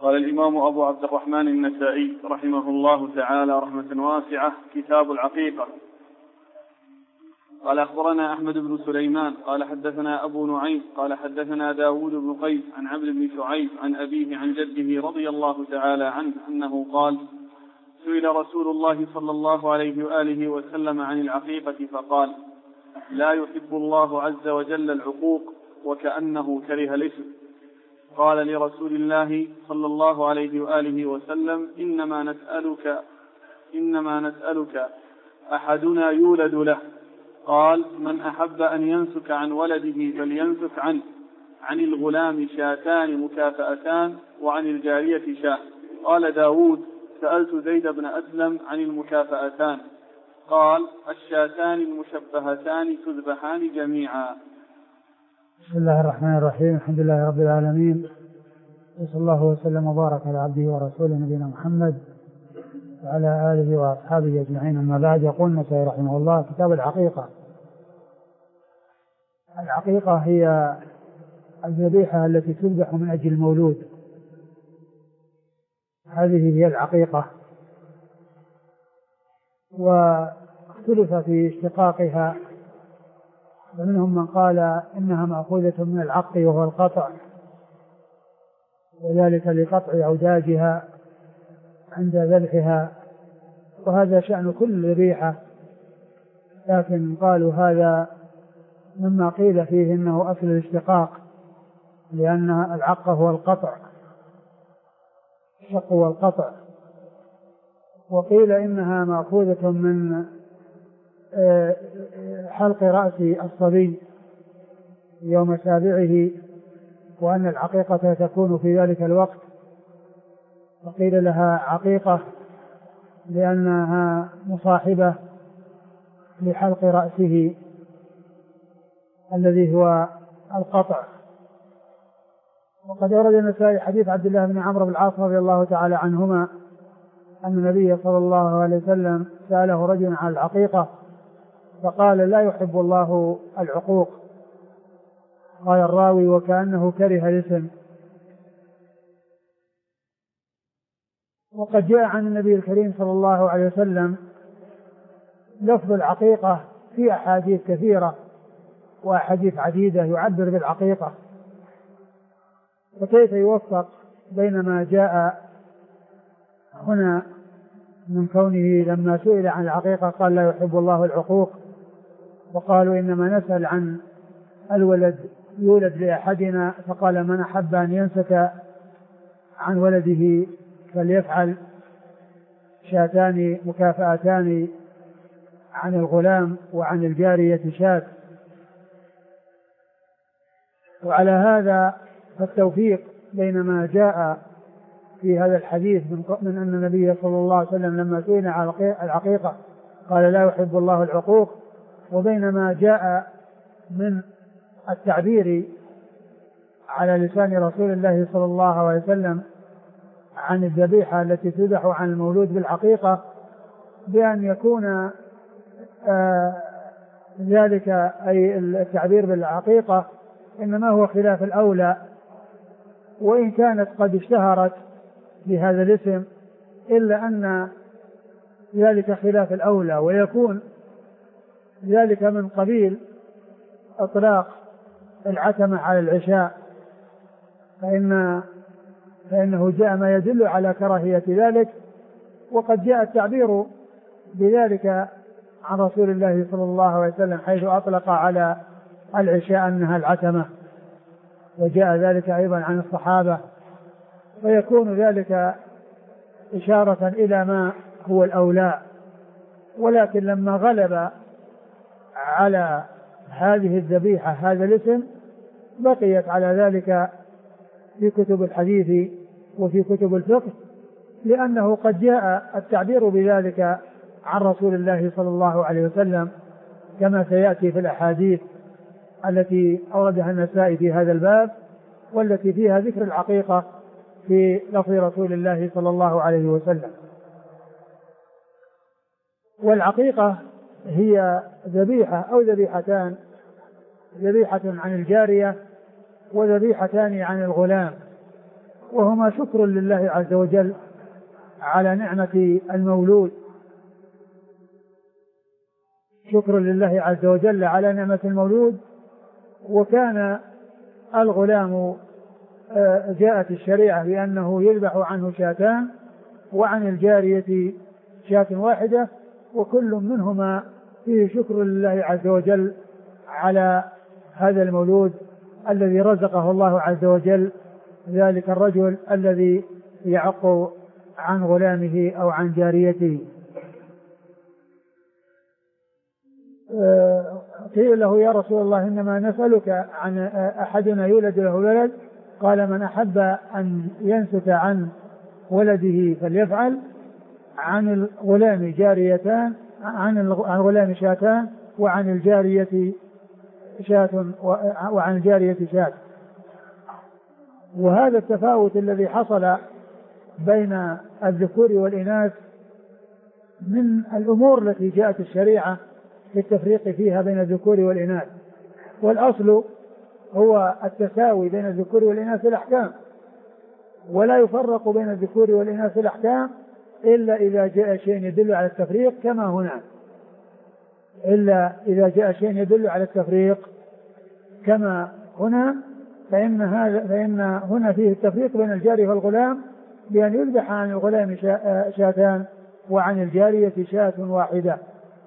قال الإمام أبو عبد الرحمن النسائي رحمه الله تعالى رحمة واسعة: كتاب العقيقة. قال أخبرنا أحمد بن سليمان قال حدثنا أبو نعيم قال حدثنا داود بن قيس عن عبد بن شعيب عن أبيه عن جده رضي الله تعالى عنه أنه قال: سئل رسول الله صلى الله عليه وآله وسلم عن العقيقة فقال: لا يحب الله عز وجل العقوق، وكأنه كره الاسم. قال لرسول الله صلى الله عليه وآله وسلم: إنما نسألك أحدنا يولد له. قال: من أحب أن ينسك عن ولده فلينسك عنه. عن الغلام شاتان مكافأتان وعن الجارية شاة. قال داود: سألت زيد بن أسلم عن المكافأتان. قال: الشاتان المشبهتان تذبحان جميعا. بسم الله الرحمن الرحيم. الحمد لله رب العالمين، وصلى الله وسلم وبارك على عبده ورسوله نبينا محمد وعلى آله وأصحابه أجمعين. أما بعد، يقول النسائي رحمه الله: كتاب العقيقة. العقيقة هي الذبيحة التي تذبح من أجل المولود، هذه هي العقيقة. واختلف في اشتقاقها، ومنهم من قال إنها مأخوذة من العق وهو القطع، وذلك لقطع أوداجها عند ذبحها، وهذا شأن كل ذبيحة، لكن قالوا هذا مما قيل فيه إنه أصل الاشتقاق، لأن العق هو القطع، الشق والقطع. وقيل إنها مأخوذة من حلق رأس الصبي يوم سابعه، وأن العقيقة تكون في ذلك الوقت، وقيل لها عقيقة لأنها مصاحبة لحلق رأسه الذي هو القطع. وقد ورد النسائي حديث عبد الله بن عمرو بن العاص رضي الله تعالى عنهما أن النبي صلى الله عليه وسلم سأله رجل عن العقيقة فقال: لا يحب الله العقوق. قال الراوي: وكأنه كره الاسم. وقد جاء عن النبي الكريم صلى الله عليه وسلم لفظ العقيقة في أحاديث كثيرة وأحاديث عديدة يعبر بالعقيقة، فكيف يوفق بين ما جاء هنا من كونه لما سئل عن العقيقة قال: لا يحب الله العقوق، وقالوا إنما نسأل عن الولد يولد لأحدنا، فقال: من أحب أن ينسك عن ولده فليفعل. شاتان مكافأتان عن الغلام وعن الجارية شاة. وعلى هذا فالتوفيق بين ما جاء في هذا الحديث من أن النبي صلى الله عليه وسلم لما سئل عن العقيقة قال: لا يحب الله العقوق، وبين ما جاء من التعبير على لسان رسول الله صلى الله عليه وسلم عن الذبيحة التي تذبح عن المولود بالعقيقة، بأن يكون ذلك أي التعبير بالعقيقة إنما هو خلاف الأولى، وإن كانت قد اشتهرت بهذا الاسم إلا أن ذلك خلاف الأولى، ويكون ذلك من قبيل إطلاق العتمة على العشاء، فإنه جاء ما يدل على كراهية ذلك، وقد جاء التعبير بذلك عن رسول الله صلى الله عليه وسلم حيث أطلق على العشاء أنها العتمة، وجاء ذلك أيضا عن الصحابة، فيكون ذلك إشارة إلى ما هو الأولى. ولكن لما غلب على هذه الذبيحة هذا الاسم بقيت على ذلك في كتب الحديث وفي كتب الفقه، لأنه قد جاء التعبير بذلك عن رسول الله صلى الله عليه وسلم كما سيأتي في الأحاديث التي أوردها النسائي في هذا الباب، والتي فيها ذكر العقيقة في لفظ رسول الله صلى الله عليه وسلم. والعقيقة هي ذبيحة أو ذبيحتان: ذبيحة عن الجارية وذبيحتان عن الغلام. وهما شكر لله عز وجل على نعمة المولود، شكر لله عز وجل على نعمة المولود. وكان الغلام جاءت الشريعة بأنه يذبح عنه شاتان، وعن الجارية شاة واحدة، وكل منهما فيه شكر لله عز وجل على هذا المولود الذي رزقه الله عز وجل ذلك الرجل الذي يعق عن غلامه أو عن جاريته. قيل له يا رسول الله إنما نسألك عن أحدنا يولد له ولد، قال من أحب أن ينسك عن ولده فليفعل. عن الغلام جاريتان، عن الغلام شاتان، وعن الجارية شاة. وهذا التفاوت الذي حصل بين الذكور والإناث من الأمور التي جاءت الشريعة في التفريق فيها بين الذكور والإناث، والأصل هو التساوي بين الذكور والإناث في الأحكام، ولا يفرق بين الذكور والإناث في الأحكام إلا إذا جاء شيء يدل على التفريق كما هنا، إلا إذا جاء شيء يدل على التفريق كما هنا، فإن هنا فيه التفريق بين الجارية والغلام بأن يذبح عن الغلام شاتان وعن الجارية شاة واحدة.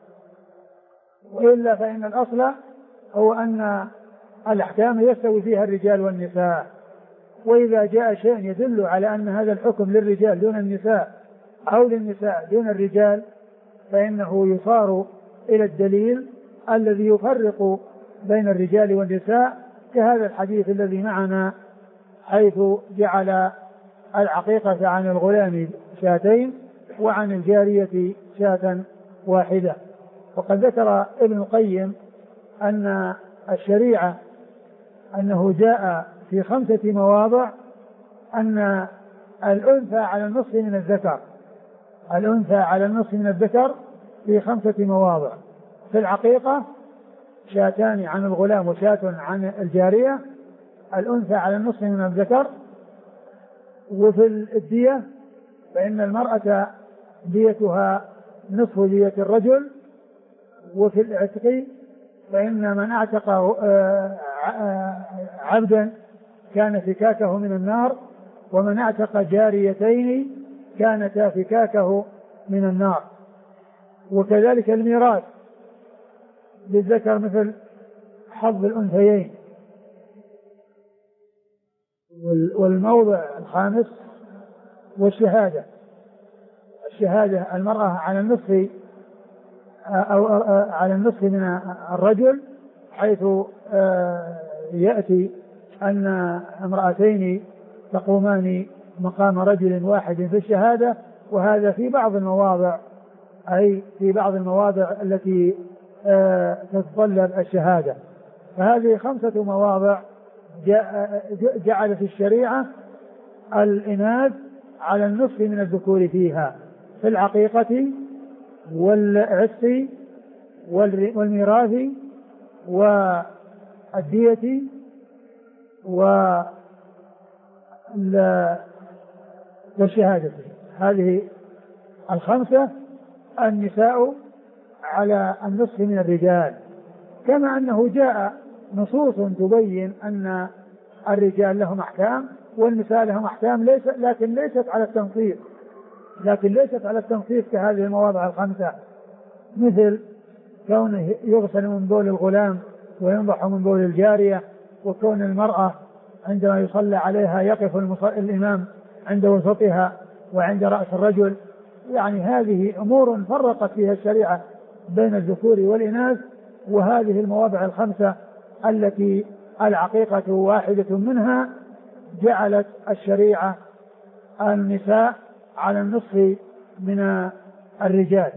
وإلا فإن الأصل هو أن الأحكام يستوي فيها الرجال والنساء، وإذا جاء شيء يدل على أن هذا الحكم للرجال دون النساء أو للنساء دون الرجال فإنه يصار إلى الدليل الذي يفرق بين الرجال والنساء، كهذا الحديث الذي معنا حيث جعل العقيقة عن الغلام شاتين وعن الجارية شاة واحدة. وقد ذكر ابن القيم أن الشريعة أنه جاء في 5 مواضع أن الأنثى على النصف من الذكر، الأنثى على النصف من الذكر في 5 مواضع. في العقيقة شاتان عن الغلام وشاة عن الجارية، الأنثى على النصف من الذكر. وفي الدية فإن المرأة ديتها نصف دية الرجل. وفي العتق فإن من اعتق عبدا كان فكاكه من النار، ومن اعتق جاريتين كانتا فكاكه من النار. وكذلك الميراث للذكر مثل حظ الأنثيين. والموضع الخامس والشهادة، الشهادة المرأة على النصف أو على النصف من الرجل، حيث يأتي أن امرأتين تقومان مقام رجل واحد في الشهادة، وهذا في بعض المواضع، أي في بعض المواضع التي تتطلب الشهادة. فهذه 5 مواضع جعلت الشريعة الإناث على النصف من الذكور فيها، في العقيقة والعتق والميراث والدية والشهادة. هذه 5 النساء على النصف من الرجال، كما أنه جاء نصوص تبين أن الرجال لهم أحكام والنساء لهم أحكام، لكن ليست على التنصيص كهذه المواضع 5، مثل كونه يغسل من بول الغلام وينضح من بول الجارية، وكون المرأة عندما يصلى عليها يقف الإمام عند وسطها وعند رأس الرجل. يعني هذه أمور فرقت فيها الشريعة بين الذكور والإناث. وهذه المواضع 5 التي العقيقة واحدة منها جعلت الشريعة النساء على النصف من الرجال.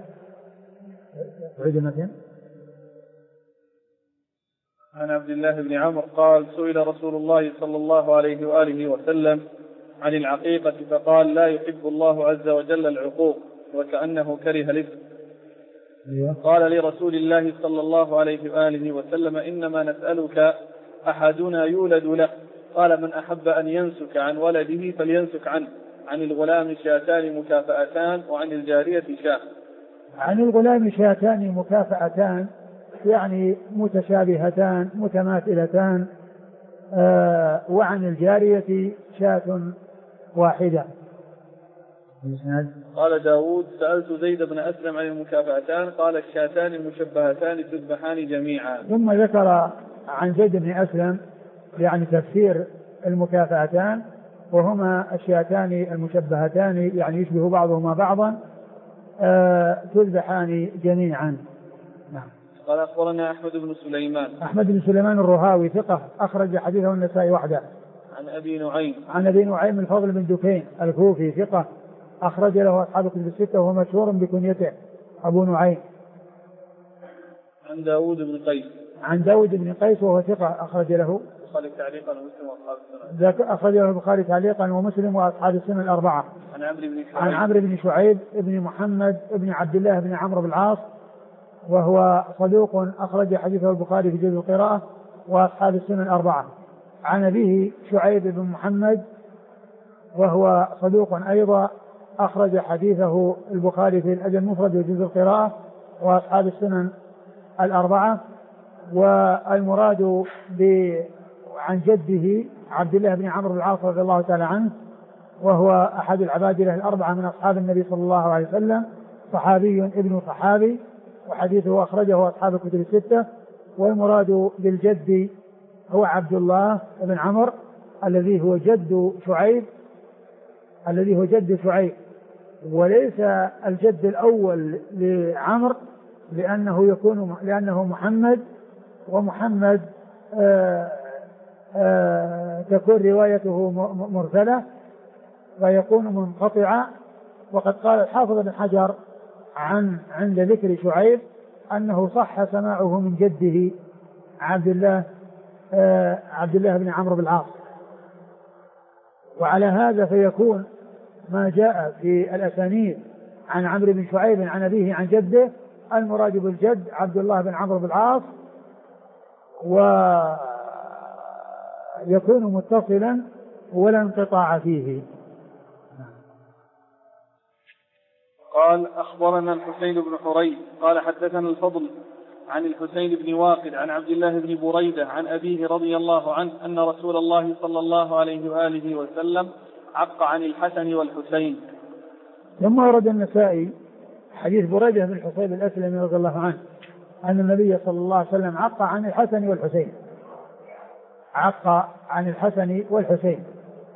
عن عبد الله بن عمرو قال سئل رسول الله صلى الله عليه وآله وسلم عن العقيقة فقال لا يحب الله عز وجل العقوق، وكأنه كره الاسم. قال لرسول الله صلى الله عليه وآله وسلم إنما نسألك أحدنا يولد له، قال: من أحب أن ينسك عن ولده فلينسك عنه. عن الغلام شاتان مكافأتان وعن الجارية شاة. عن الغلام شاتان مكافأتان يعني متشابهتان متماثلتان، وعن الجارية شاة واحدة. قال داود: سألت زيد بن أسلم عن المكافأتان قال: الشاتان المشبهتان تذبحان جميعا. ثم ذكر عن زيد بن أسلم يعني تفسير المكافأتان، وهما الشاتان المشبهتان يعني يشبه بعضهما بعضا تذبحان جميعا. نعم. قال: أخبرنا أحمد بن سليمان. أحمد بن سليمان الرهاوي ثقة أخرج حديثه النسائي وحده. عن أبي نعيم. عن أبي نعيم الفضل بن دكين الكوفي ثقة أخرج له أصحاب الكتب الستة وهو مشهور بكنيته أبو نعيم. عن داود بن قيس. عن داود بن قيس وهو ثقة أخرج له البخاري تعليقا ومسلم وأصحاب السنن. أخرج له البخاري تعليقا ومسلم وأصحاب السنن الأربعة. عن عمرو بن شعيب بن محمد بن عبد الله بن عمرو بن العاص وهو صدوق أخرج حديثه البخاري في جزء القراءة وأصحاب السنن الأربعة. عن أبيه شعيب بن محمد وهو صدوق أيضا أخرج حديثه البخاري في الأدب المفرد وجزء القراءة وأصحاب السنن الأربعة. والمراد عن جده عبد الله بن عمرو بن العاص رضي الله تعالى عنه وهو أحد العبادلة الأربعة من أصحاب النبي صلى الله عليه وسلم، صحابي ابن صحابي، وحديثه أخرجه أصحاب الكتب الستة. والمراد بالجد هو عبد الله بن عمرو الذي هو جد شعيب وليس الجد الأول لعمرو لأنه محمد، ومحمد تكون روايته مرسلة ويكون منقطعة. وقد قال الحافظ بن حجر عند ذكر شعيب أنه صح سماعه من جده عبد الله بن عمرو بن العاص. وعلى هذا فيكون ما جاء في الأسانيد عن عمرو بن شعيب عن أبيه عن جده المراد بالجد عبد الله بن عمرو بن العاص، ويكون متصلا ولا انقطاع فيه. قال: أخبرنا الحسين بن حريث قال حدثنا الفضل عن الحسين بن واقد عن عبد الله بن بريدة عن أبيه رضي الله عنه أن رسول الله صلى الله عليه وآله وسلم عق عن الحسن والحسين. ثم ورد النسائي حديث بريدة بن الحصيب الأسلمي رضي الله عنه أن النبي صلى الله عليه وسلم عق عن الحسن والحسين، عق عن الحسن والحسين.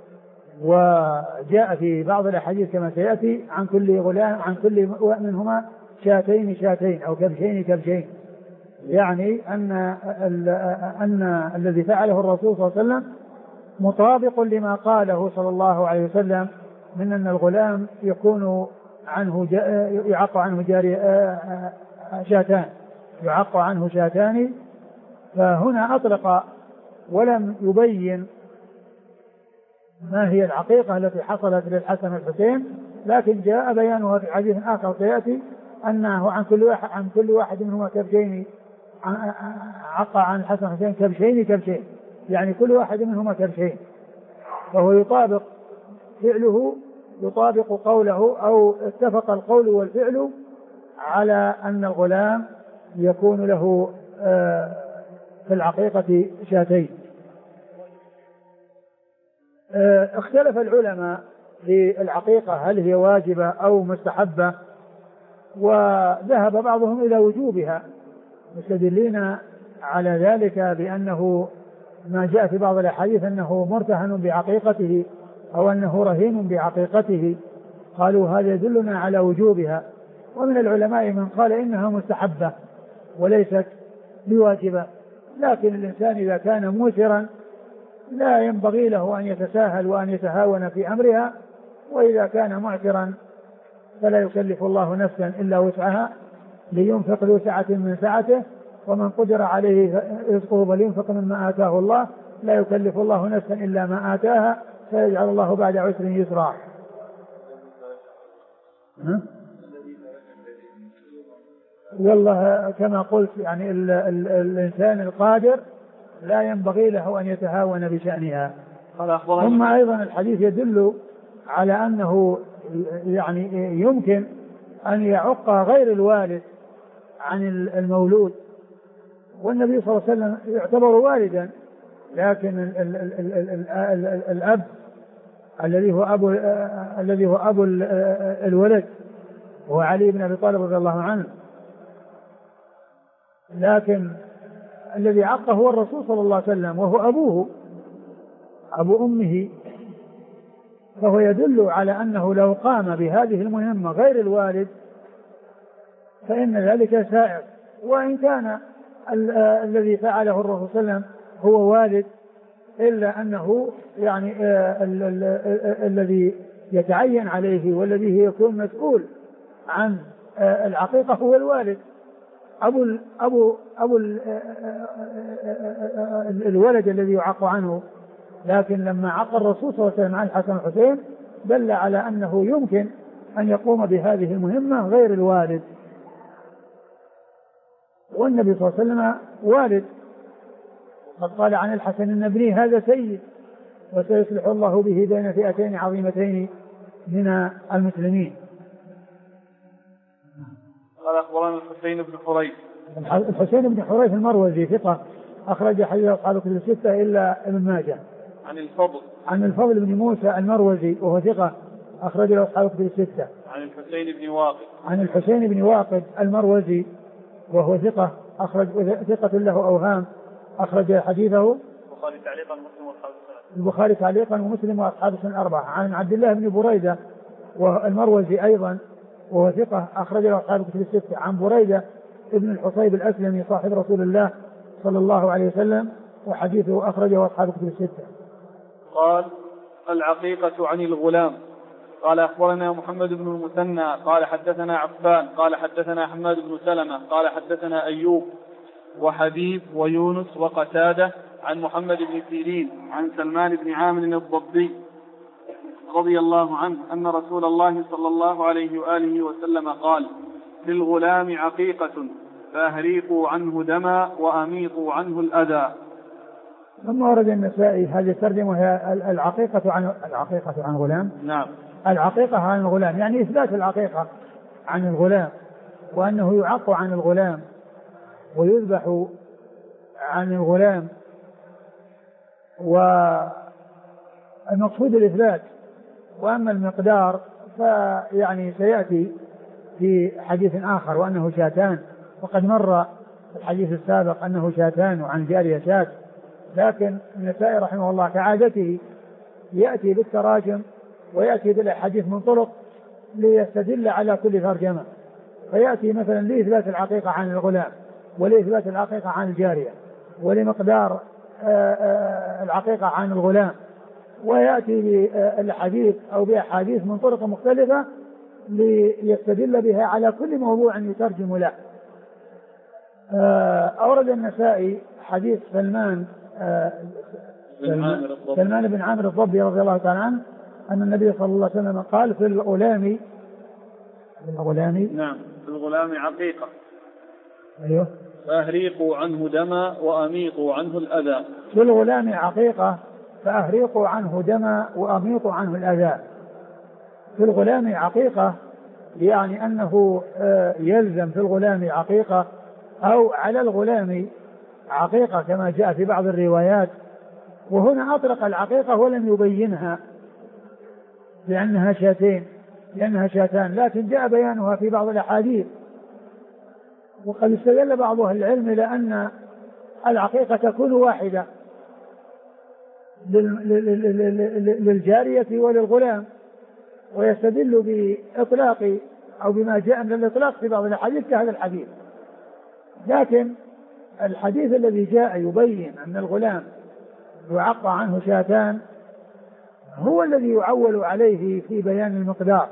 وجاء في بعض الأحاديث كما سيأتي عن كل غلام عن كل منهما شاتين أو كبشين، يعني أن الذي فعله الرسول صلى الله عليه وسلم مطابق لما قاله صلى الله عليه وسلم من أن الغلام يكون عنه يعق عنه شاتان. فهنا أطلق ولم يبين ما هي العقيقة التي حصلت للحسن والحسين، لكن جاء بيانها في حديث آخر سيأتي أنه عن كل واحد منهما كبشين، عق عن الحسن والحسين كبشين، يعني كل واحد منهما كبشين. فهو يطابق فعله يطابق قوله أو اتفق القول والفعل على أن الغلام يكون له في العقيقة شاتين. اختلف العلماء في العقيقة هل هي واجبة أو مستحبة، وذهب بعضهم إلى وجوبها مستدلين على ذلك بأنه ما جاء في بعض الأحاديث أنه مرتهن بعقيقته أو أنه رهين بعقيقته، قالوا هذا يدلنا على وجوبها. ومن العلماء من قال إنها مستحبة وليست بواجبة، لكن الإنسان إذا كان موسرا لا ينبغي له أن يتساهل وأن يتهاون في أمرها، وإذا كان معسرا فلا يكلف الله نفسا إلا وسعها، لينفق ذو سعة من سعته، ومن قدر عليه رزقه فلينفق مما آتاه الله، لا يكلف الله نفسا إلا ما آتاها، سيجعل الله بعد عسر يسرا. والله كما قلت يعني الإنسان القادر لا ينبغي له أن يتهاون بشأنها. ثم أيضا الحديث يدل على أنه يعني يمكن أن يعق غير الوالد عن المولود، والنبي صلى الله عليه وسلم يعتبر والدا، لكن الأب الذي هو أبو الولد هو علي بن أبي طالب رضي الله عنه، لكن الذي عقه هو الرسول صلى الله عليه وسلم وهو أبوه أبو أمه، فهو يدل على أنه لو قام بهذه المهمة غير الوالد فإن ذلك سائر، وإن كان الذي فعله الرسول صلى الله عليه وسلم هو والد، إلا أنه يعني الذي يتعين عليه والذي يكون مسؤول عن العقيقة هو الوالد أبو الولد الذي يعق عنه. لكن لما عق الرسول صلى الله عليه وسلم عن الحسن والحسين دل على أنه يمكن أن يقوم بهذه المهمة غير الوالد، والنبي صلى الله عليه وسلم والد، قد قال عن الحسن أن ابني هذا سيد وسيصلح الله به بين فئتين عظيمتين من المسلمين. قال أخبرنا الحسين بن حريث. الحسين بن حريث المروزي ثقة أخرج حديث أصحاب الكتب الستة إلا ابن ماجه. عن الفضل بن موسى المروزي وهو ثقة أخرج له أصحاب الكتب الستة. عن الحسين بن واقد المروزي وهو ثقة ثقة له أوهام أخرج حديثه البخاري تعليقا ومسلم وأصحاب السنن الأربعة. عن عبد الله بن بريدة والمروزي أيضا وهو ثقة أخرج له أصحاب الكتب الستة. عن بريدة ابن الحصيب الأسلمي صاحب رسول الله صلى الله عليه وسلم وحديثه أخرجه أصحاب الكتب الستة. قال العقيقة عن الغلام. قال أخبرنا محمد بن المثنى قال حدثنا عفان قال حدثنا حماد بن سلمة قال حدثنا أيوب وحبيب ويونس وقتادة عن محمد بن سيرين عن سلمان بن عامر الضبي رضي الله عنه أن رسول الله صلى الله عليه وآله وسلم قال للغلام عقيقة فأهريقوا عنه دما وأميطوا عنه الأذى. ثم ورد النسائي هذه الترجمة وهي العقيقة عن غلام. نعم. العقيقة عن الغلام يعني إثبات العقيقة عن الغلام وأنه يعق عن الغلام ويذبح عن الغلام، والمقصود الإثبات، وأما المقدار فيعني سيأتي في حديث آخر وأنه شاتان، وقد مر الحديث السابق أنه شاتان وعن جارية شات، لكن النسائي رحمه الله كعادته يأتي بالتراجم ويأتي بالحديث من طرق ليستدل على كل ترجمة، فيأتي مثلا لإثبات العقيقة عن الغلام ولإثبات العقيقة عن الجارية ولمقدار العقيقة عن الغلام، ويأتي بالحديث أو بأحاديث من طرق مختلفة ليستدل بها على كل موضوع يترجم له. أورد النسائي حديث سلمان بن عامر الضبي رضي الله تعالى عنه أن النبي صلى الله عليه وسلم قال في الغلام نعم في الغلام عقيقة. أيوه. فأهريقوا عنه دما وأميطوا عنه الأذى. في الغلام عقيقة فأهريقوا عنه دما وأميطوا عنه الأذى. في الغلام عقيقة يعني أنه يلزم في الغلام عقيقة أو على الغلام عقيقة كما جاء في بعض الروايات، وهنا أطلق العقيقة ولم يبينها لأنها شاتان، لكن جاء بيانها في بعض الأحاديث. وقد استدل بعض أهل العلم إلى أن العقيقة تكون واحدة للجارية وللغلام، ويستدل بإطلاق أو بما جاء من الإطلاق في بعض الأحاديث كهذا الحديث. لكن الحديث الذي جاء يبين أن الغلام يعق عنه شاتان هو الذي يعول عليه في بيان المقدار،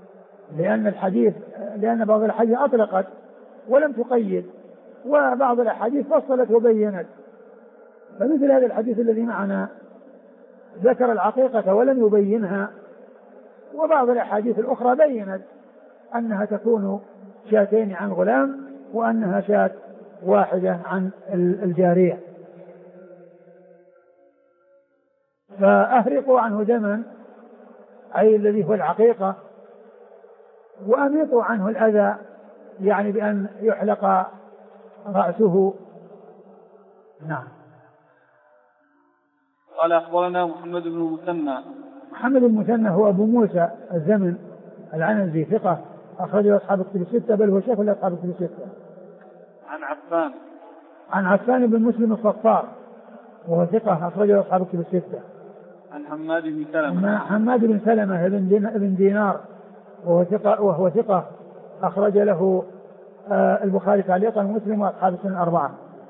لأن بعض الأحاديث أطلقت ولم تقيد، وبعض الأحاديث فصلت وبينت. فمثل هذا الحديث الذي معنا ذكر العقيقة ولم يبينها، وبعض الأحاديث الأخرى بينت أنها تكون شاتين عن غلام وأنها شات واحدة عن الجارية. فأهرقوا عنه دما أي الذي هو العقيقة، وأميطوا عنه الأذى يعني بأن يحلق رأسه. نعم. قال أخبرنا محمد بن المثنى. محمد بن المثنى هو أبو موسى الزمن العنزي ثقة أخرجه أصحاب الكتب الستة، بل هو شيخ لأصحاب الكتب الستة. عن عفان بن مسلم الصفار وهو ثقة أخرجه أصحاب الكتب الستة. عن حماد بن سلمة بن دينار وهو ثقة أخرج له البخاري تعليقا ومسلم وأصحاب السنن الأربعة.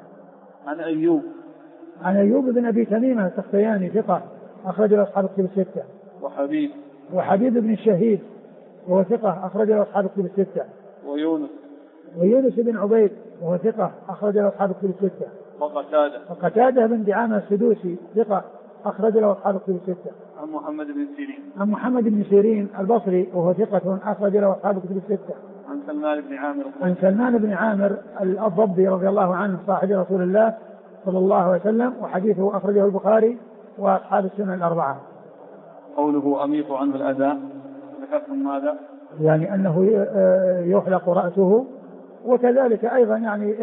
عن أيوب بن أبي تميمة السختياني ثقة أخرج له أصحاب الكتب الستة. وحبيب بن الشهيد وهو ثقة أخرج له أصحاب الكتب الستة. ويونس بن عبيد وهو ثقة أخرج له أصحاب الكتب الستة. وقتادة بن دعامة السدوسي ثقة أخرج له أصحاب الكتب الستة. عن محمد بن سيرين البصري وهو ثقة أخرج له أصحاب الكتب الستة. عن سلمان بن عامر الضبي رضي الله عنه صاحب رسول الله صلى الله عليه وسلم، وحديثه أخرجه البخاري وأصحاب السنن الأربعة. قوله أميط عنه الأذى بحكم ماذا؟ يعني أنه يحلق رأسه، وكذلك أيضا يعني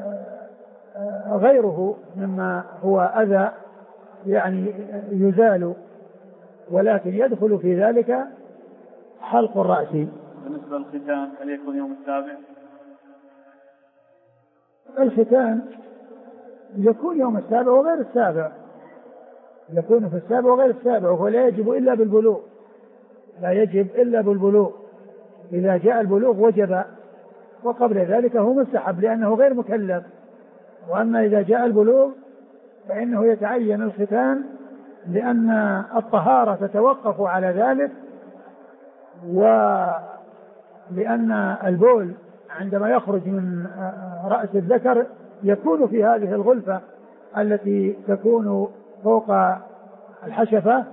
غيره مما هو أذى يعني يزال، ولكن يدخل في ذلك حلق الرأس. بالنسبة للختان هل يكون يوم السابع؟ الختان يكون يوم السابع وغير السابع، يكون في السابع وغير السابع، وهو لا يجب إلا بالبلوغ، لا يجب إلا بالبلوغ. إذا جاء البلوغ وجب، وقبل ذلك هو مستحب لأنه غير مكلف. وأما إذا جاء البلوغ فإنه يتعين الختان لأن الطهارة تتوقف على ذلك، ولأن البول عندما يخرج من رأس الذكر يكون في هذه الغلفة التي تكون فوق الحشفة،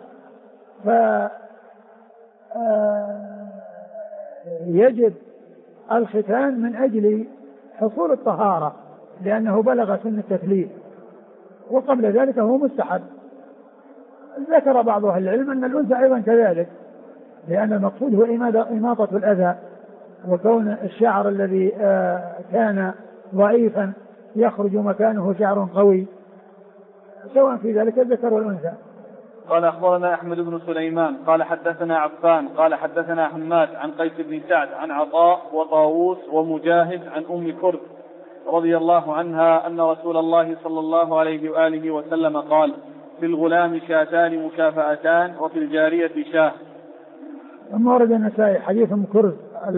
فيجب الختان من أجل حصول الطهارة لأنه بلغ سن التكليف، وقبل ذلك هو مستحب. ذكر بعض أهل العلم أن الأنثى أيضا كذلك، لأن المقصود هو إماطة الأذى، وكون الشعر الذي كان ضعيفا يخرج مكانه شعر قوي، سواء في ذلك الذكر والأنثى. قال أخبرنا أحمد بن سليمان قال حدثنا عفان قال حدثنا حماد عن قيس بن سعد عن عطاء وطاووس ومجاهد عن أم كرد رضي الله عنها أن رسول الله صلى الله عليه وآله وسلم قال: في الغلام شاتان مكافأتان وفي الجارية شاه. ثم ورد النسائي حديث أم كرد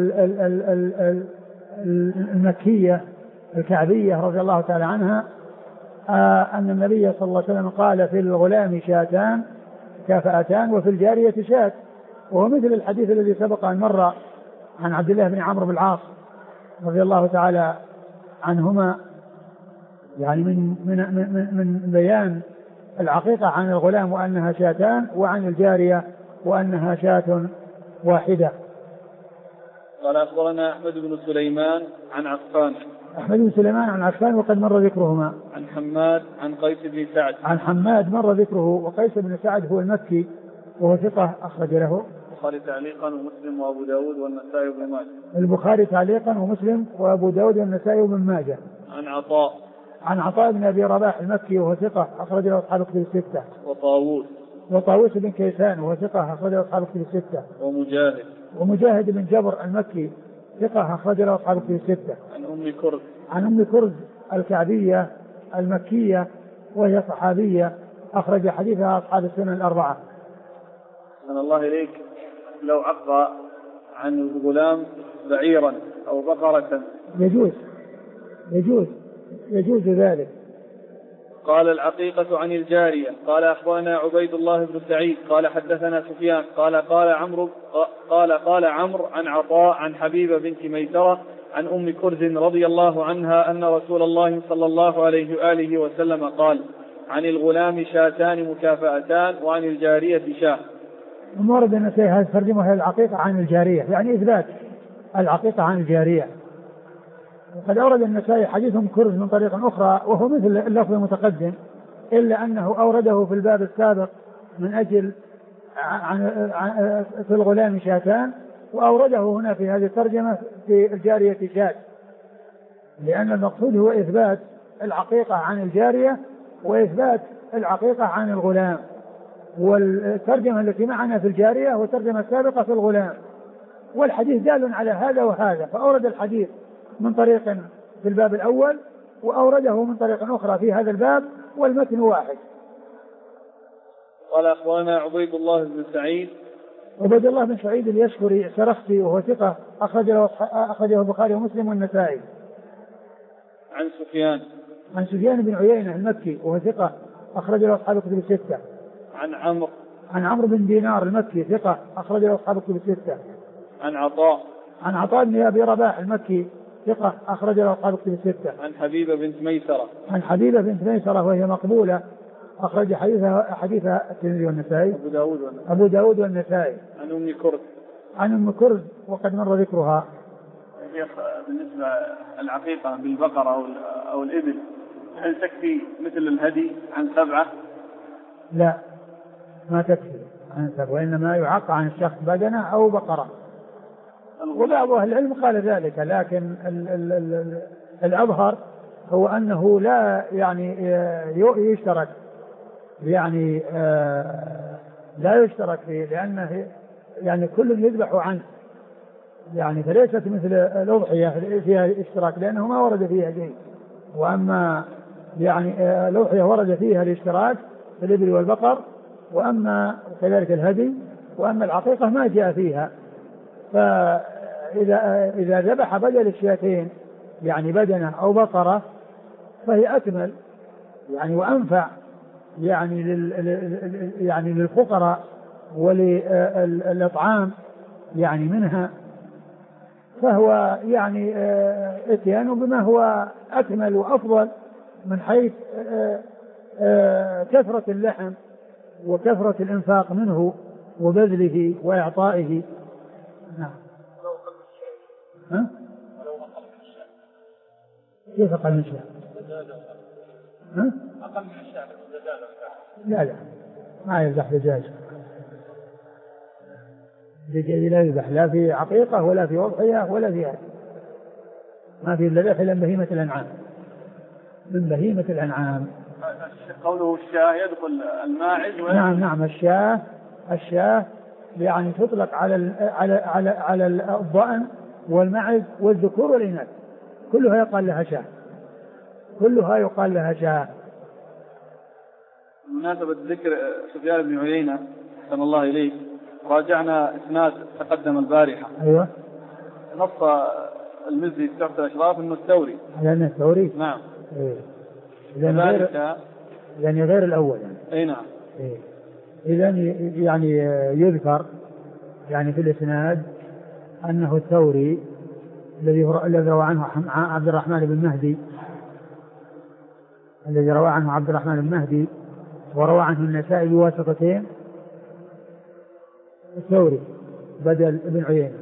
المكية الكعبية رضي الله تعالى عنها أن النبي صلى الله عليه وسلم قال: في الغلام شاتان مكافأتان وفي الجارية شاة، وهو مثل الحديث الذي سبق أن مر عن عبد الله بن عمرو بن العاص رضي الله تعالى عنهما، يعني من بيان العقيقة عن الغلام وأنها شاتان، وعن الجارية وأنها شاة واحدة. قال أخبرنا أحمد بن سليمان عن عفان. أحمد بن سليمان عن عفان وقد مر ذكرهما. عن حماد عن قيس بن سعد. عن حماد مر ذكره، وقيس بن سعد هو المكي وهو ثقة أخرج له البخاري تعليقا ومسلم وأبو داود والنسائي وابن ماجه. البخاري تعليقا ومسلم وأبو داود والنسائي وابن ماجه. عن عطاء بن أبي رباح المكي وهو ثقة أخرج له أصحاب الكتب الستة. وطاووس بن كيسان وهو ثقة أخرج له أصحاب الكتب الستة. ومجاهد بن جبر المكي ثقة أخرج له أصحاب الكتب الستة. عن أم كرد الكعبية المكية وهي صحابية أخرج حديثها أصحاب السنن الأربعة. أن الله إليك لو عق عن الغلام بعيرا أو بقرة يجوز ذلك. قال العقيقة عن الجارية. قال أخبرنا عبيد الله بن سعيد قال حدثنا سفيان قال عمرو عن عطاء عن حبيبة بنت ميسرة عن أم كرز رضي الله عنها أن رسول الله صلى الله عليه وآله وسلم قال: عن الغلام شاتان مكافأتان وعن الجارية شاه. ورد النسائي هذا ترجمة العقيقة عن الجارية، يعني إثبات العقيقة عن الجارية. وقد أورد النسائي حديث أم كرز من طريق أخرى وهو مثل اللفظ المتقدم، إلا أنه أورده في الباب السابق من أجل في الغلام شاتان، وأورده هنا في هذه الترجمة في الجارية شاة، لأن المقصود هو إثبات العقيقة عن الجارية وإثبات العقيقة عن الغلام. والترجمة التي معنا في الجارية والترجمة السابقة في الغلام، والحديث دال على هذا وهذا، فأورد الحديث من طريق في الباب الأول وأورده من طريق أخرى في هذا الباب، والمتن واحد. قال أخبرنا عبيد الله بن سعيد. عبيد الله بن سعيد اليشكري السرخسي وهو ثقة أخرجه البخاري ومسلم والنسائي. عن سفيان بن عيينة المكي وهو ثقة أخرج له أصحاب الكتب الستة. عن عمرو بن دينار المكي ثقة أخرج له أصحاب الكتب الستة. عن عطاء بن أبي رباح المكي ثقة أخرج له أصحاب الكتب الستة. عن حبيبة بنت ميسرة وهي مقبولة أخرج حديثها الترمذي والنسائي أبو داود والنسائي. عن أم كرد وقد مر ذكرها. بالنسبة العقيقة بالبقرة أو الإبل هل تكفي مثل الهدي عن 7؟ لا، ما تكفي عن 7، وإنما يعق عن الشخص بدنة أو بقرة. وبعض أهل العلم قال ذلك، لكن الأظهر هو أنه لا يعني يشترك، يعني لا يشترك فيه، لأنه يعني كل يذبح عنه، يعني فليست مثل الأضحية فيها اشتراك لأنه ما ورد فيها شيء. وأما يعني الأضحية ورد فيها الاشتراك في الإبل والبقر، وأما كذلك الهدي، وأما العقيقة ما جاء فيها. فإذا ذبح بدل الشاتين يعني بدنة أو بقرة فهي أكمل يعني وأنفع يعني يعني للفقراء وللإطعام يعني منها، فهو يعني اتيان بما هو أكمل وأفضل من حيث كثرة اللحم وكثرة الإنفاق منه وبذله وإعطائه. نعم. كيف أقل من شاء؟ أقل من الشاة. لا ما يذبح دجاج لا يذبح لا في عقيقة ولا في أضحية ولا في هذا، ما في إلا ذبح من بهيمة الأنعام. قوله الشاة يدخل الماعز نعم الشاة يعني تطلق على الضأن والمعز والذكور والإناث، كلها يقال لها شاة. بمناسبة ذكر سفيان بن عيينة أحسن الله إليك، راجعنا إسناد تقدم البارحة. أيوة. نص المزي في تحت الأشراف إنه الثوري. لأنه الثوري. نعم. يعني غير الأول يعني. أي نعم. إذن يعني يذكر يعني في الإسناد أنه الثوري الذي روى عنه عبد الرحمن بن مهدي وروى عنه النسائي بواسطتين، الثوري بدل ابن عيينة.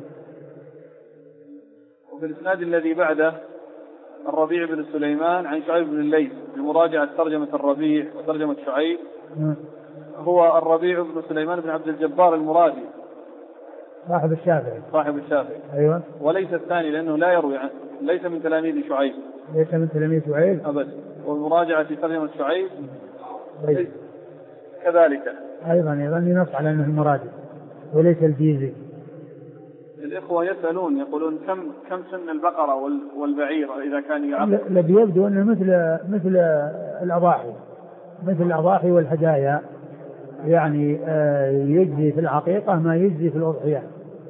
وفي الإسناد الذي بعده الربيع بن سليمان عن شعيب بن الليث بمراجعة ترجمة الربيع وترجمة شعيب. هو الربيع بن سليمان بن عبد الجبار المرادي صاحب الشافعي. أيوة. وليس الثاني لأنه لا يروي عنه، ليس من تلاميذ شعيب. أبدا. والمراجعة في ترجمة شعيب كذلك أيضا ينص على أنه المرادي وليس الجيزي. الإخوة يسألون يقولون كم سن البقرة والبعير إذا كان يعقل؟ الذي يبدو أنه مثل الأضاحي والهدايا، يعني يجزي في العقيقة ما يجزي في الأضحية.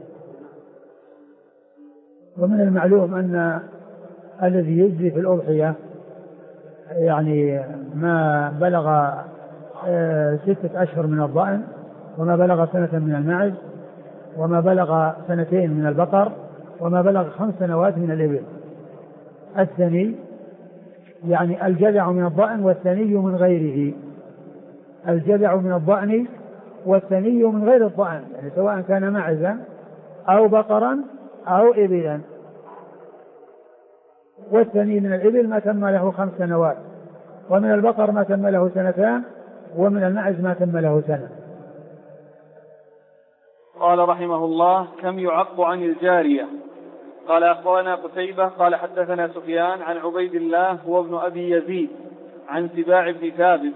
ومن المعلوم أن الذي يجزي في الأضحية يعني ما بلغ 6 أشهر من الضأن، وما بلغ 1 سنة من المعز، وما بلغ 2 من البقر، وما بلغ 5 سنوات من الإبل. الثني يعني الجذع من الضأن والثني من غيره، الجذع من الضأن والثني من غير الضأن، يعني سواء كان معزا أو بقرا أو إبلا. والثني من الإبل ما تم له 5 سنوات، ومن البقر ما تم له 2 سنين، ومن المعز ما تم له 1 سنة. قال رحمه الله: كم يعق عن الجارية؟ قال أخبرنا قتيبة قال حدثنا سفيان عن عبيد الله هو ابن أبي يزيد عن سباع بن ثابت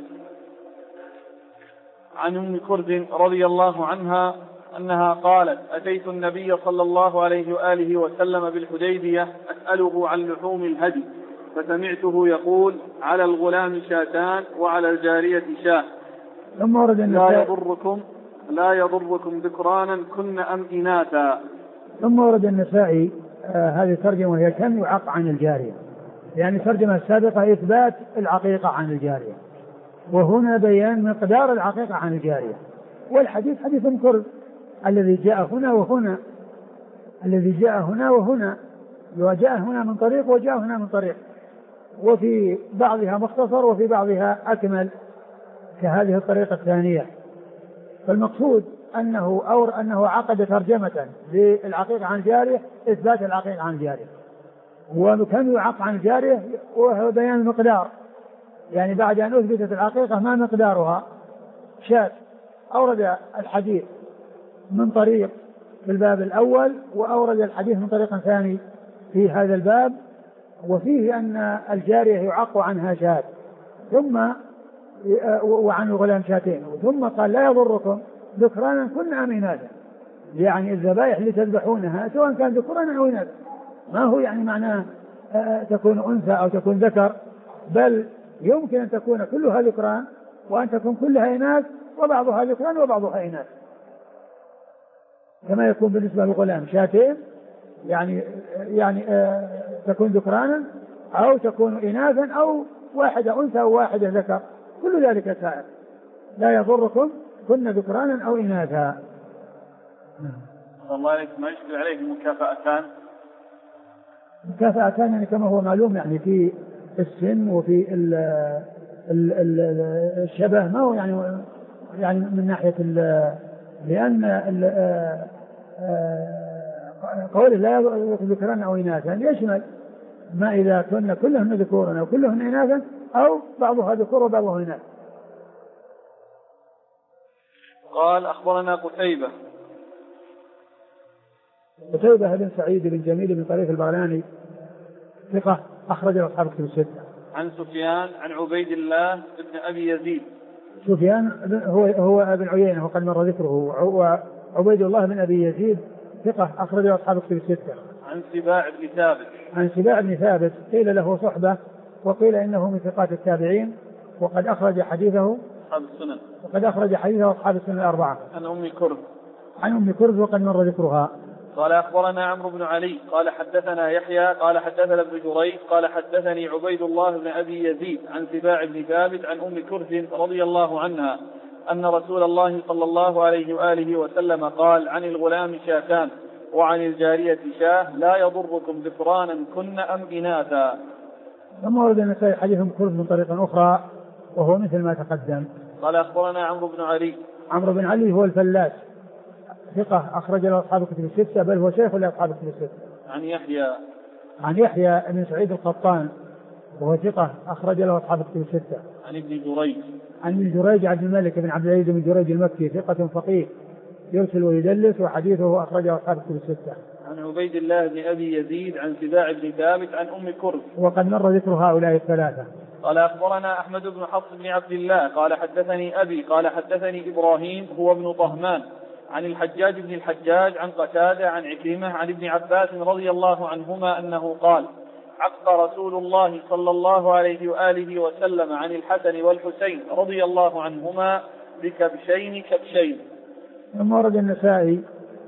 عن أم كرد رضي الله عنها أنها قالت: أتيت النبي صلى الله عليه وآله وسلم بالحديبية أسأله عن لحوم الهدي، فسمعته يقول: على الغلام شاتان وعلى الجارية شاة، لا يضركم ذكرانا كن أم إناثا. ثم ورد النسائي هذه ترجمة وهي كم يعق عن الجارية، يعني ترجمة السابقة إثبات العقيقة عن الجارية، وهنا بيان مقدار العقيقة عن الجارية. والحديث حديث كرد الذي جاء هنا وهنا، وجاء هنا من طريق وجاء هنا من طريق، وفي بعضها مختصر وفي بعضها أكمل كهذه الطريقة الثانية. فالمقصود أنه عقد ترجمة للعقيقة عن الجارية إثبات العقيقة عن الجارية، وكم يعق عن الجارية وهو بيان المقدار، يعني بعد أن أثبتت العقيقة ما مقدارها شاة. أورد الحديث من طريق في الباب الأول، وأورد الحديث من طريق ثاني في هذا الباب، وفيه أن الجارية يعق عنها شاة ثم وعن الغلام شاتين، ثم قال: لا يضركم ذكرانا كن أم إناثا، يعني الذبائح اللي تذبحونها سواء كان ذكرانا أو إناثا، ما هو يعني معناه تكون أنثى أو تكون ذكر، بل يمكن أن تكون كلها ذكران وأن تكون كلها إناث وبعضها ذكران وبعضها إناث، كما يكون بالنسبة للغلام شاتين، يعني تكون ذكرانا أو تكون إناثا أو واحدة أنثى أو واحدة ذكر، كل ذلك سائر. لا يضركم كن ذكرانا أو إناثا. الله عليك، ما يشكل عليه مكافأتان يعني كما هو معلوم، يعني في السن وفي الشبه، ما هو يعني من ناحية لأن قوله لا يضركم ذكرانا أو إناثا يشمل ما إذا كن كلهن ذكورا أو كلهن إناثا أو بعضها ذكور وبعضها إناث. قال: أخبرنا قتيبة بن سعيد بن جميل بن طريف البغلاني ثقة أخرج له أصحاب الكتب الستة. عن سفيان عن عبيد الله بن أبي يزيد. سفيان هو ابن عيينة وقد مر ذكره، وعبيد الله بن أبي يزيد ثقة أخرج له أصحاب الكتب الستة. عن سباع بن ثابت قيل له صحبة وقيل إنه من ثقات التابعين، وقد أخرج حديثه أصحاب السنن الأربعة. عن أم كرز وقد مر ذكرها. قال: أخبرنا عمرو بن علي قال حدثنا يحيى قال حدثنا ابن جريج قال حدثني عبيد الله بن أبي يزيد عن سباع بن ثابت عن أم كرز رضي الله عنها أن رسول الله صلى الله عليه وآله وسلم قال: عن الغلام شاتان وعن الجارية شاه، لا يضركم ذكرانا كن أم إناثا. ثم ورد النسائي حديث أم كرز من طريق أخرى وهو مثل ما تقدم. قال: أخبرنا عمرو بن علي هو الفلاس ثقة أخرج له أصحاب الكتب الستة، بل هو شيخ لأصحاب الكتب الستة. عن يحيى بن سعيد القطان وهو ثقة أخرج له أصحاب الكتب الستة. عن ابن جريج عبد الملك بن عبد العزيز بن جريج المكي ثقة فقيه يرسل ويدلس، وحديثه أخرجه أصحاب الكتب الستة. عن عبيد الله بن أبي يزيد عن سباع بن ثابت عن أم كرز وقد مر ذكر هؤلاء الثلاثة. قال: أخبرنا أحمد بن حفص بن عبد الله قال حدثني أبي قال حدثني إبراهيم هو ابن طهمان عن الحجاج بن الحجاج عن قتادة عن عكرمة عن ابن عباس رضي الله عنهما أنه قال: عق رسول الله صلى الله عليه وآله وسلم عن الحسن والحسين رضي الله عنهما بكبشين كبشين. ثم ورد النسائي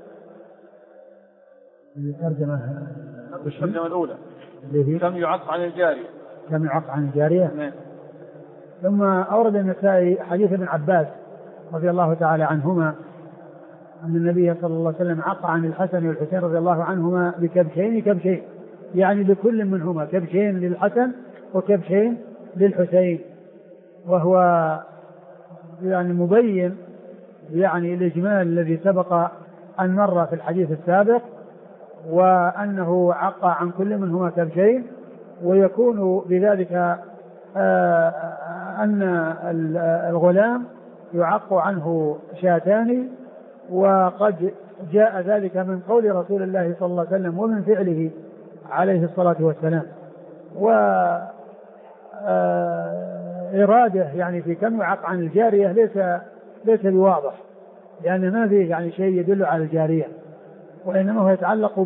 الترجمة الأولى كم يعق عن الجارية. ثم أورد النسائي حديث ابن عباس رضي الله تعالى عنهما أن النبي صلى الله عليه وسلم عق عن الحسن والحسين رضي الله عنهما بكبشين، يعني لكل منهما كبشين للحسن وكبشين للحسين، وهو يعني مبين يعني الإجمال الذي سبق أن مر في الحديث السابق، وأنه عق عن كل منهما كبشين، ويكون بذلك أن الغلام يعق عنه شاتان، وقد جاء ذلك من قول رسول الله صلى الله عليه وسلم ومن فعله عليه الصلاة والسلام. وإرادة يعني في كم يعق عن الجارية ليس بواضح، لأن ما فيه يعني شيء يدل على الجارية، وإنما هو يتعلق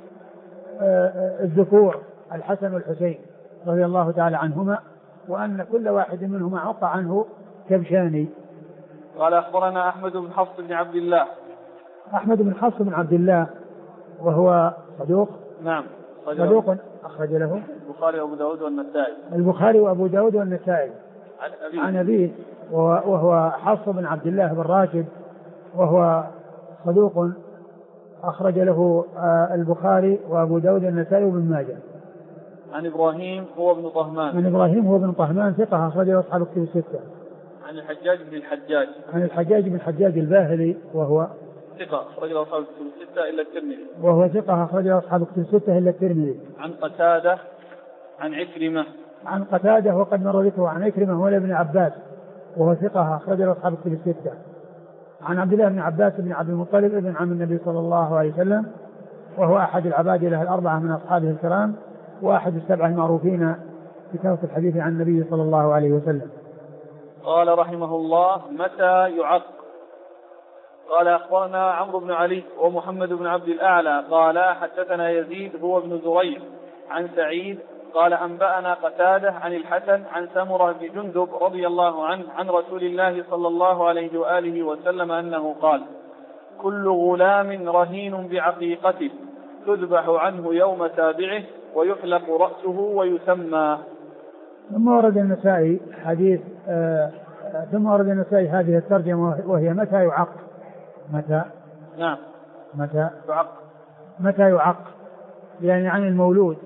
بالذكور الحسن والحسين رضي الله تعالى عنهما، وأن كل واحد منهما عق عنه كبشان. قال أخبرنا أحمد بن حفص بن عبد الله. أحمد بن حفص بن عبد الله وهو صدوق. نعم صدوق أخرج له البخاري وأبو داود والنسائي. البخاري وأبو داود والنسائي. عن أبيه وهو حفص بن عبد الله بن راشد وهو صدوق أخرج له البخاري وأبو داود والنسائي وابن ماجه. عن إبراهيم هو ابن طهمان. عن إبراهيم هو ابن طهمان ثقة أخرج له أصحاب الكتب الستة. عن الحجاج بن الحجاج. عن الحجاج بن الحجاج الباهلي وهو ثقة أخرج له أصحاب الكتب الستة إلا الترمذي. وهو ثقة أخرج له أصحاب الكتب الستة إلا الترمذي. عن قتادة عن عكرمة. عن قتادة وقد مر ذكره. عن عكرمة هو ابن عباس وهو ثقة أخرج له أصحاب الكتب الستة. عن عبد الله بن عباس بن عبد المطلب ابن عم النبي صلى الله عليه وسلم وهو أحد العبادلة الأربعة من أصحابه الكرام وأحد السبعة المعروفين بكثرة الحديث عن النبي صلى الله عليه وسلم. قال رحمه الله: متى يعق؟ قال أخبرنا عمرو بن علي ومحمد بن عبد الأعلى قال حدثنا يزيد هو ابن زريع عن سعيد قال أنبأنا قتادة عن الحسن عن سمرة بن جندب رضي الله عنه عن رسول الله صلى الله عليه وآله وسلم أنه قال: كل غلام رهين بعقيقته تذبح عنه يوم سابعه ويحلق رأسه ويسمى. ثم ورد النسائي حديث ثم ورد النسائي هذه الترجمة وهي متى يعق. متى؟ نعم. متى يعق. متى يعق يعني عن المولود.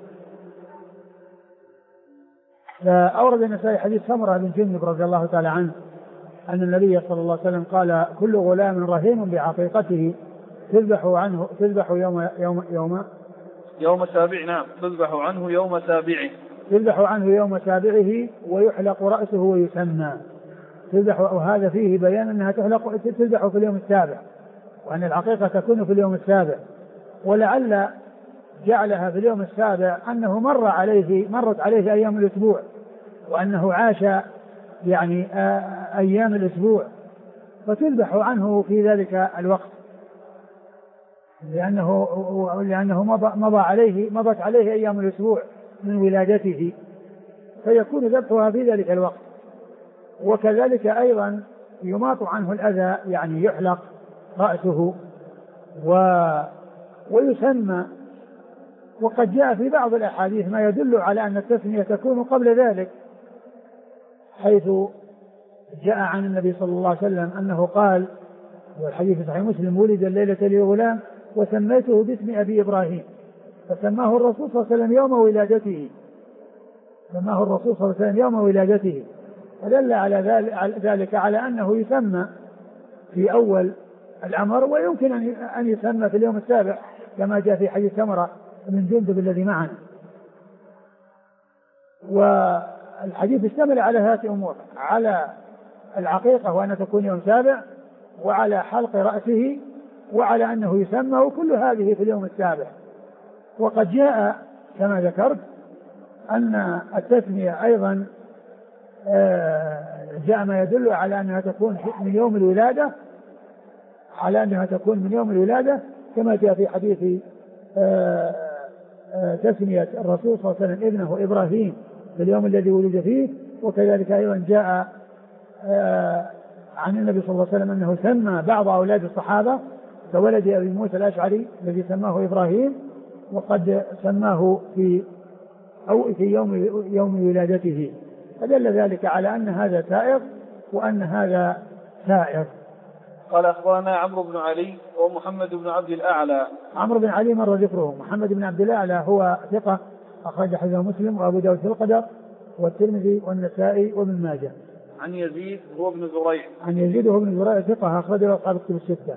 فأورد النسائي حديث سمرة بن جندب رضي الله تعالى عنه أن النبي صلى الله عليه وسلم قال: كل غلام رهين بعقيقته تذبح يوم سابع. نعم، تذبح عنه يوم سابعه. تذبح عنه يوم سابعه ويحلق رأسه ويسمى. تذبح، وهذا فيه بيان أنها تذبح في اليوم السابع، وأن العقيقة تكون في اليوم السابع. ولعل جعلها في اليوم السابع أنه مرت عليه أيام الأسبوع، وأنه عاش يعني أيام الأسبوع، فتذبح عنه في ذلك الوقت، لأنه مضت عليه أيام الأسبوع من ولادته، فيكون ذبحها في ذلك الوقت. وكذلك أيضا يماط عنه الأذى، يعني يحلق رأسه ويسمى. وقد جاء في بعض الأحاديث ما يدل على أن التسمية تكون قبل ذلك، حيث جاء عن النبي صلى الله عليه وسلم أنه قال، والحديث في صحيح مسلم: ولد الليلة لي غلام وسميته باسم أبي إبراهيم، فسماه الرسول صلى الله عليه وسلم يوم ولادته. سماه الرسول صلى الله عليه وسلم يوم ولادته، فدل على ذلك على أنه يسمى في أول الأمر، ويمكن أن يسمى في اليوم السابع كما جاء في حديث سمرة من جندب الذي معنا. والحديث اشتمل على هذه أمور: على العقيقة وأن تكون يوم سابع، وعلى حلق رأسه، وعلى أنه يسمى، وكل هذه في اليوم السابع. وقد جاء كما ذكرت أن التسمية أيضا جاء ما يدل على أنها تكون من يوم الولادة، كما جاء في حديث تسمية الرسول صلى الله عليه وسلم ابنه إبراهيم في اليوم الذي ولد فيه. وكذلك أيضا جاء عن النبي صلى الله عليه وسلم أنه سمى بعض أولاد الصحابة كولد أبي موسى الأشعري الذي سماه إبراهيم، وقد سماه في يوم ولادته، فدل ذلك على أن هذا سائر وأن هذا سائر. قال أخبرنا عمرو بن علي ومحمد بن عبد الأعلى. عمرو بن علي مر ذكره. محمد بن عبد الأعلى هو ثقة أخرج حديثه مسلم وأبو داود في القدر والترمذي والنسائي وابن ماجه. عن يزيد هو ابن زريع. عن يزيد هو ابن زريع ثقة أخرج له أصحاب الكتب الستة.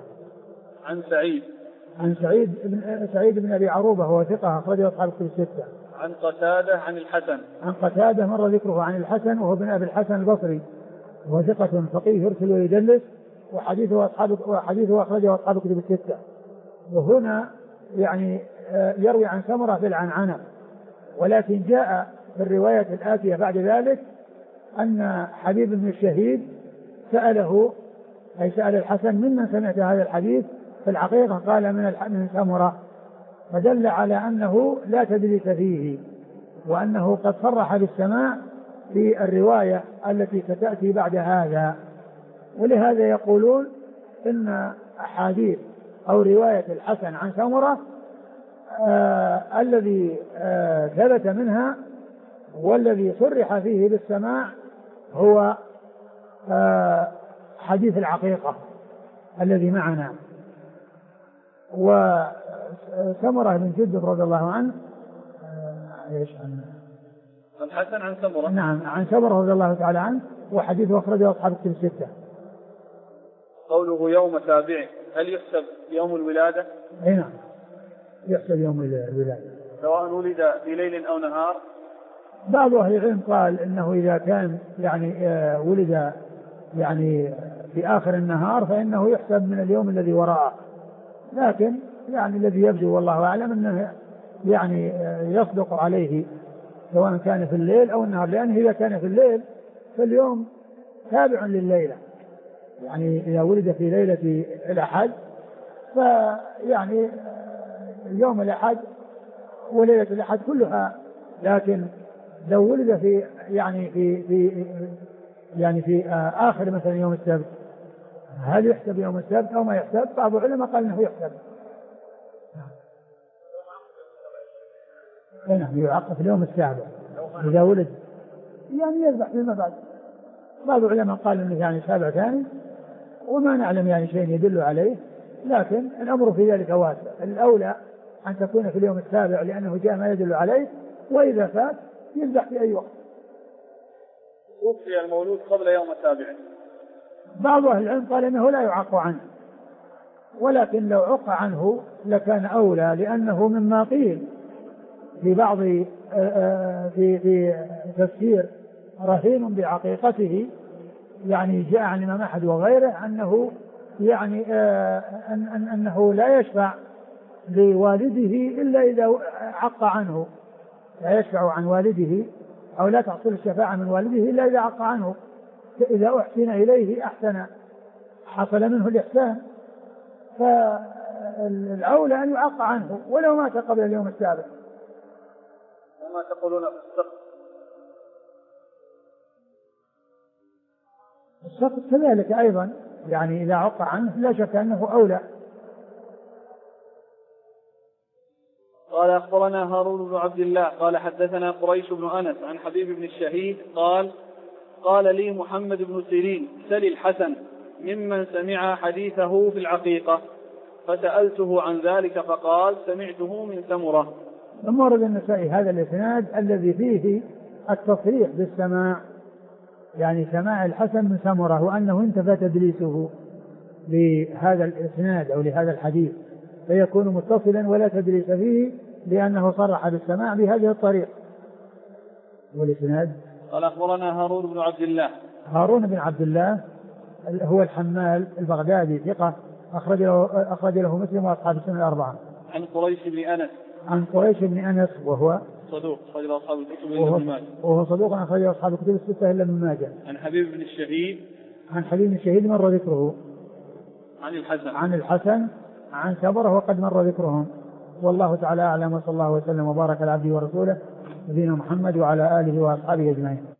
عن سعيد بن أبي عروبة هو ثقة أخرج له أصحاب الكتب الستة. عن قتادة عن الحسن. عن قتادة مر ذكره. عن الحسن وهو ابن أبي الحسن البصري وهو ثقة فقيه يرسل ويدلس، وحديثه أخرجه أصحاب الكتب الستة. وهنا يعني يروي عن سمرة في العنعنة، ولكن جاء في الرواية الآتية بعد ذلك أن حبيب بن الشهيد سأله، أي سأل الحسن ممن سمعت هذا الحديث؟ في الحقيقة قال من سمرة، فدل على أنه لا تدليس فيه، وأنه قد صرح بالسماع في الرواية التي ستأتي بعد هذا. ولهذا يقولون إن أحاديث أو رواية الحسن عن سمرة الذي ثبت منها والذي صرح فيه بالسماع هو حديث العقيقة الذي معنا. وسمرة بن جندب رضي الله عنه الحسن عن سمرة، نعم عن سمرة رضي الله تعالى عنه، وحديث أخرجه أصحاب الكتب الستة. قوله يوم سابعه هل يحسب يوم الولادة؟ أي نعم يحسب يوم الولادة سواء ولد في ليل أو نهار. بعض أهل العلم قال إنه إذا كان يعني ولد يعني في آخر النهار فإنه يحسب من اليوم الذي وراءه، لكن يعني الذي يبدو والله أعلم أنه يعني يصدق عليه سواء كان في الليل أو النهار، لأنه إذا كان في الليل فاليوم تابع لليلة، يعني إذا ولد في ليلة الأحد فيعني يوم الأحد وليلة الأحد كلها، لكن لو ولد في في آخر مثلا يوم السبت هل يحسب يوم السبت أو ما يحسب؟ بعض العلماء قال إنه يحسب. نعم يعقب في اليوم السابع إذا ولد، يعني يذبح فيما بعد. بعض العلماء قال إنه يعني سابع ثاني، وما نعلم يعني شيء يدل عليه، لكن الأمر في ذلك واسع. الأولى أن تكون في اليوم السابع لأنه جاء ما يدل عليه، وإذا فات يذبح في أي وقت. توفي المولود قبل يوم السابع. بعض أهل العلم قال إنه لا يعق عنه، ولكن لو عق عنه لكان أولى، لأنه مما قيل في بعض في تفسير رهين بعقيقته، يعني جاء عن الإمام أحمد وغيره أنه يعني أنه لا يشفع لوالده إلا إذا عق عنه، لا يشفع عن والده أو لا تحصل الشفاعة من والده إلا إذا عق عنه، فإذا أحسن إليه أحسن حصل منه الإحسان، فالأولى أن يعق عنه ولو مات قبل اليوم السابع. وما تقولون في السقط كذلك أيضا، يعني إذا عق عنه لا شك أنه أولى. قال أخبرنا هارون بن عبد الله قال حدثنا قريش بن أنس عن حبيب بن الشهيد قال لي محمد بن سيرين سل الحسن ممن سمع حديثه في العقيقة، فسألته عن ذلك فقال سمعته من سمرة. ثم ورد النسائي هذا الإسناد الذي فيه التصريح بالسماع، يعني سماع الحسن من سمرة، وأنه انتفى تدليسه لهذا الإسناد أو لهذا الحديث، فيكون متصلا ولا تدليس فيه لأنه صرح بالسماع بهذه الطريقة. والإسناد قال أخبرنا هارون بن عبد الله. هارون بن عبد الله هو الحمال البغدادي ثقة، أخرج له مسلم وأصحاب السنن الأربعة. عن قريش بن أنس. عن قريش بن أنس وهو صدوق أخرج أصحاب الكتب إلا ابن ماجه. وهو صدوق أخرج أصحاب الكتب الستة إلا ابن ماجه. عن حبيب بن الشهيد. عن حبيب بن الشهيد مر ذكره. عن الحسن عن سمرة وقد مر ذكرهم. والله تعالى أعلم، وصلى الله وسلم وبارك على عبده ورسوله نبينا محمد وعلى آله وأصحابه أجمعين.